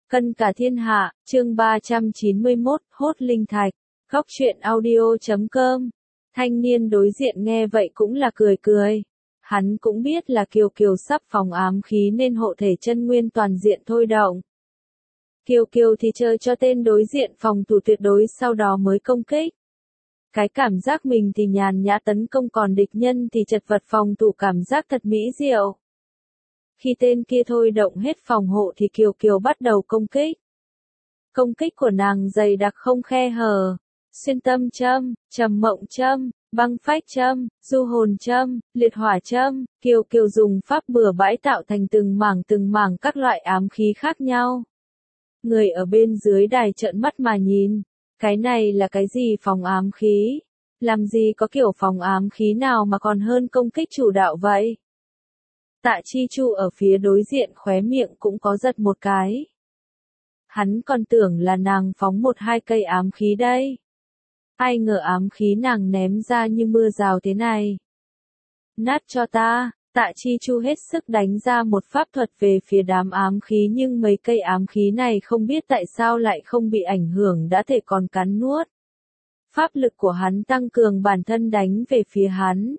Cân cả thiên hạ, chương 391, hốt linh thạch. Góc truyện audio.com. Thanh niên đối diện nghe vậy cũng là cười cười. Hắn cũng biết là Kiều Kiều sắp phóng ám khí nên hộ thể chân nguyên toàn diện thôi động. Kiều Kiều thì chờ cho tên đối diện phòng thủ tuyệt đối sau đó mới công kích. Cái cảm giác mình thì nhàn nhã tấn công còn địch nhân thì chật vật phòng thủ cảm giác thật mỹ diệu. Khi tên kia thôi động hết phòng hộ thì Kiều Kiều bắt đầu công kích. Công kích của nàng dày đặc không khe hở. Xuyên tâm châm, trầm mộng châm, băng phách châm, du hồn châm, liệt hỏa châm, Kiều Kiều dùng pháp bừa bãi tạo thành từng mảng các loại ám khí khác nhau. Người ở bên dưới đài trợn mắt mà nhìn. Cái này là cái gì phòng ám khí? Làm gì có kiểu phòng ám khí nào mà còn hơn công kích chủ đạo vậy? Tạ Chi Chu ở phía đối diện khóe miệng cũng có giật một cái. Hắn còn tưởng là nàng phóng một hai cây ám khí đây. Ai ngờ ám khí nàng ném ra như mưa rào thế này. Nát cho ta, Tạ Chi Chu hết sức đánh ra một pháp thuật về phía đám ám khí nhưng mấy cây ám khí này không biết tại sao lại không bị ảnh hưởng đã thể còn cắn nuốt. Pháp lực của hắn tăng cường bản thân đánh về phía hắn.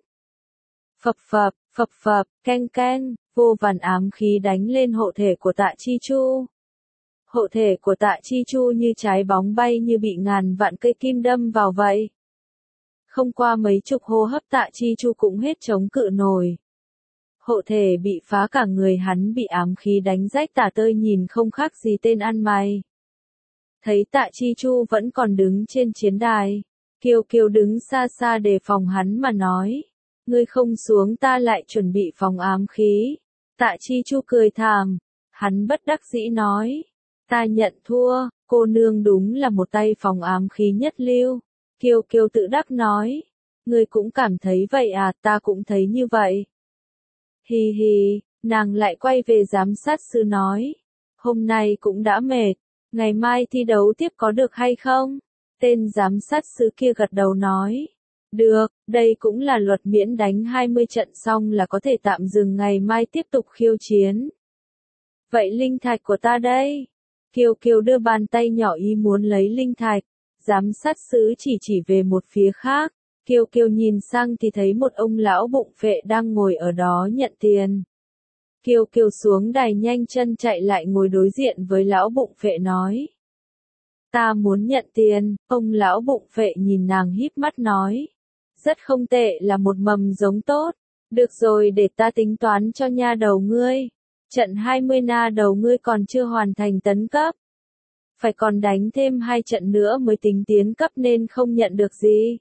Phập phập, keng, vô vàn ám khí đánh lên hộ thể của Tạ Chi Chu. Hộ thể của Tạ Chi Chu như trái bóng bay như bị ngàn vạn cây kim đâm vào vậy. Không qua mấy chục hô hấp Tạ Chi Chu cũng hết chống cự nổi. Hộ thể bị phá cả người hắn bị ám khí đánh rách tả tơi nhìn không khác gì tên ăn mày. Thấy Tạ Chi Chu vẫn còn đứng trên chiến đài. Kiều Kiều đứng xa xa đề phòng hắn mà nói. Ngươi không xuống ta lại chuẩn bị phòng ám khí. Tạ Chi Chu cười thàm. Hắn bất đắc dĩ nói. Ta nhận thua, cô nương đúng là một tay phòng ám khí nhất lưu. Kiều Kiều tự đắc nói. Ngươi cũng cảm thấy vậy à, ta cũng thấy như vậy. Hi hi, nàng lại quay về giám sát sư nói. Hôm nay cũng đã mệt, ngày mai thi đấu tiếp có được hay không? Tên giám sát sư kia gật đầu nói. Được, đây cũng là luật miễn đánh 20 trận xong là có thể tạm dừng ngày mai tiếp tục khiêu chiến. Vậy linh thạch của ta đây? Kiều Kiều đưa bàn tay nhỏ ý muốn lấy linh thạch. Giám sát sư chỉ về một phía khác. Kiều Kiều nhìn sang thì thấy một ông lão bụng phệ đang ngồi ở đó nhận tiền. Kiều Kiều xuống đài nhanh chân chạy lại ngồi đối diện với lão bụng phệ nói. Ta muốn nhận tiền, ông lão bụng phệ nhìn nàng híp mắt nói. Rất không tệ là một mầm giống tốt. Được rồi để ta tính toán cho nha đầu ngươi. Trận 20 na đầu ngươi còn chưa hoàn thành tấn cấp. Phải còn đánh thêm 2 trận nữa mới tính tiến cấp nên không nhận được gì.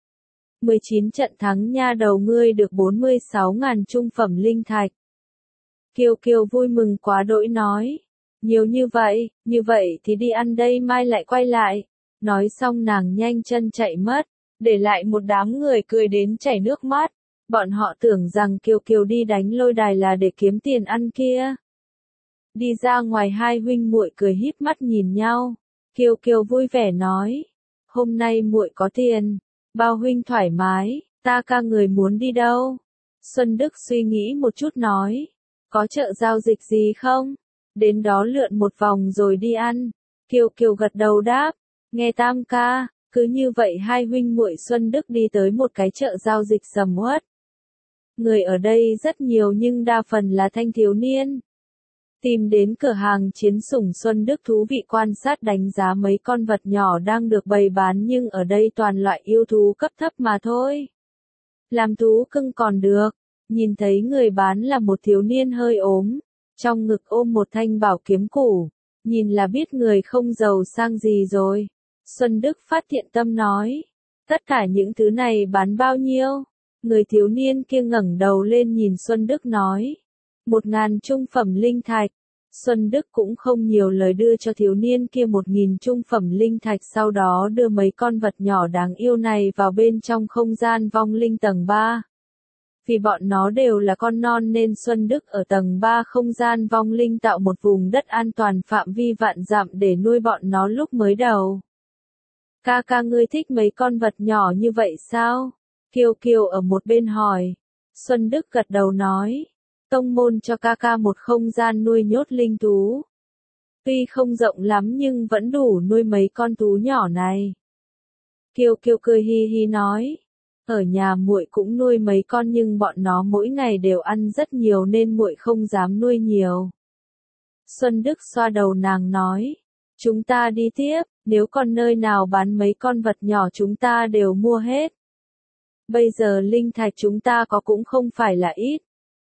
19 trận thắng nha đầu ngươi được 46.000 trung phẩm linh thạch. Kiều Kiều vui mừng quá đỗi nói. Nhiều như vậy thì đi ăn đây mai lại quay lại. Nói xong nàng nhanh chân chạy mất, để lại một đám người cười đến chảy nước mắt. Bọn họ tưởng rằng Kiều Kiều đi đánh lôi đài là để kiếm tiền ăn kia. Đi ra ngoài hai huynh muội cười híp mắt nhìn nhau. Kiều Kiều vui vẻ nói. Hôm nay muội có tiền. Bao huynh thoải mái, ta ca người muốn đi đâu? Xuân Đức suy nghĩ một chút nói. Có chợ giao dịch gì không? Đến đó lượn một vòng rồi đi ăn. Kiều Kiều gật đầu đáp. Nghe tam ca, cứ như vậy hai huynh muội Xuân Đức đi tới một cái chợ giao dịch sầm uất. Người ở đây rất nhiều nhưng đa phần là thanh thiếu niên. Tìm đến cửa hàng chiến sủng Xuân Đức thú vị quan sát đánh giá mấy con vật nhỏ đang được bày bán nhưng ở đây toàn loại yêu thú cấp thấp mà thôi. Làm thú cưng còn được, nhìn thấy người bán là một thiếu niên hơi ốm, trong ngực ôm một thanh bảo kiếm củ, nhìn là biết người không giàu sang gì rồi. Xuân Đức phát thiện tâm nói, tất cả những thứ này bán bao nhiêu? Người thiếu niên kia ngẩng đầu lên nhìn Xuân Đức nói. 1.000 trung phẩm linh thạch. Xuân Đức cũng không nhiều lời đưa cho thiếu niên kia 1.000 trung phẩm linh thạch sau đó đưa mấy con vật nhỏ đáng yêu này vào bên trong không gian vong linh tầng 3. Vì bọn nó đều là con non nên Xuân Đức ở tầng 3 không gian vong linh tạo một vùng đất an toàn phạm vi vạn dặm để nuôi bọn nó lúc mới đầu. Ca ca ngươi thích mấy con vật nhỏ như vậy sao? Kiều Kiều ở một bên hỏi. Xuân Đức gật đầu nói. Tông môn cho ca ca một không gian nuôi nhốt linh thú. Tuy không rộng lắm nhưng vẫn đủ nuôi mấy con thú nhỏ này. Kiều Kiều cười hi hi nói. Ở nhà muội cũng nuôi mấy con nhưng bọn nó mỗi ngày đều ăn rất nhiều nên muội không dám nuôi nhiều. Xuân Đức xoa đầu nàng nói. Chúng ta đi tiếp, nếu còn nơi nào bán mấy con vật nhỏ chúng ta đều mua hết. Bây giờ linh thạch chúng ta có cũng không phải là ít.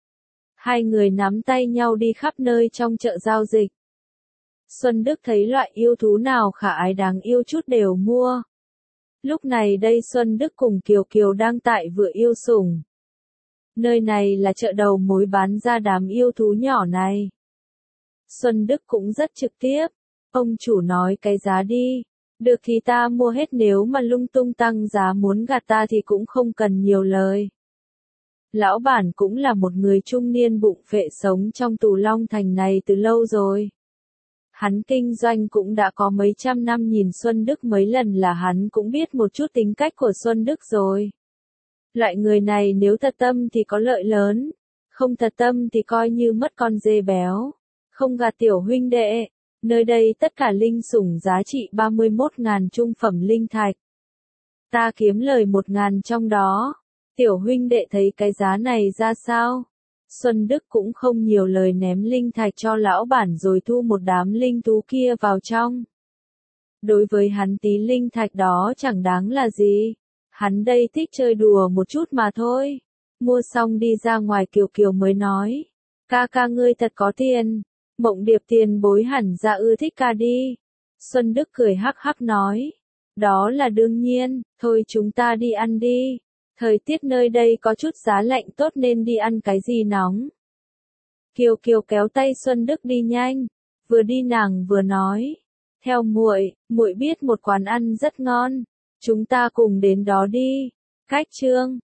Hai người nắm tay nhau đi khắp nơi trong chợ giao dịch. Xuân Đức thấy loại yêu thú nào khả ái đáng yêu chút đều mua. Lúc này đây Xuân Đức cùng Kiều Kiều đang tại vựa yêu sủng. Nơi này là chợ đầu mối bán ra đám yêu thú nhỏ này. Xuân Đức cũng rất trực tiếp. Ông chủ nói cái giá đi. Được thì ta mua hết, nếu mà lung tung tăng giá muốn gạt ta thì cũng không cần nhiều lời. Lão bản cũng là một người trung niên bụng phệ sống trong Tù Long Thành này từ lâu rồi. Hắn kinh doanh cũng đã có mấy trăm năm, nhìn Xuân Đức mấy lần là hắn cũng biết một chút tính cách của Xuân Đức rồi. Loại người này nếu thật tâm thì có lợi lớn, không thật tâm thì coi như mất con dê béo. Không gạt tiểu huynh đệ, nơi đây tất cả linh sủng giá trị 31.000 trung phẩm linh thạch. Ta kiếm lời 1.000 trong đó. Tiểu huynh đệ thấy cái giá này ra sao? Xuân Đức cũng không nhiều lời ném linh thạch cho lão bản rồi thu một đám linh thú kia vào trong. Đối với hắn tí linh thạch đó chẳng đáng là gì. Hắn đây thích chơi đùa một chút mà thôi. Mua xong đi ra ngoài, Kiều Kiều mới nói. Ca ca ngươi thật có tiền. Mộng Điệp tiền bối hẳn ra ưa thích ca đi. Xuân Đức cười hắc hắc nói. Đó là đương nhiên, thôi chúng ta đi ăn đi. Thời tiết nơi đây có chút giá lạnh tốt nên đi ăn cái gì nóng. Kiều Kiều kéo tay Xuân Đức đi nhanh, vừa đi nàng vừa nói. Theo muội, muội biết một quán ăn rất ngon, chúng ta cùng đến đó đi. Khách trương,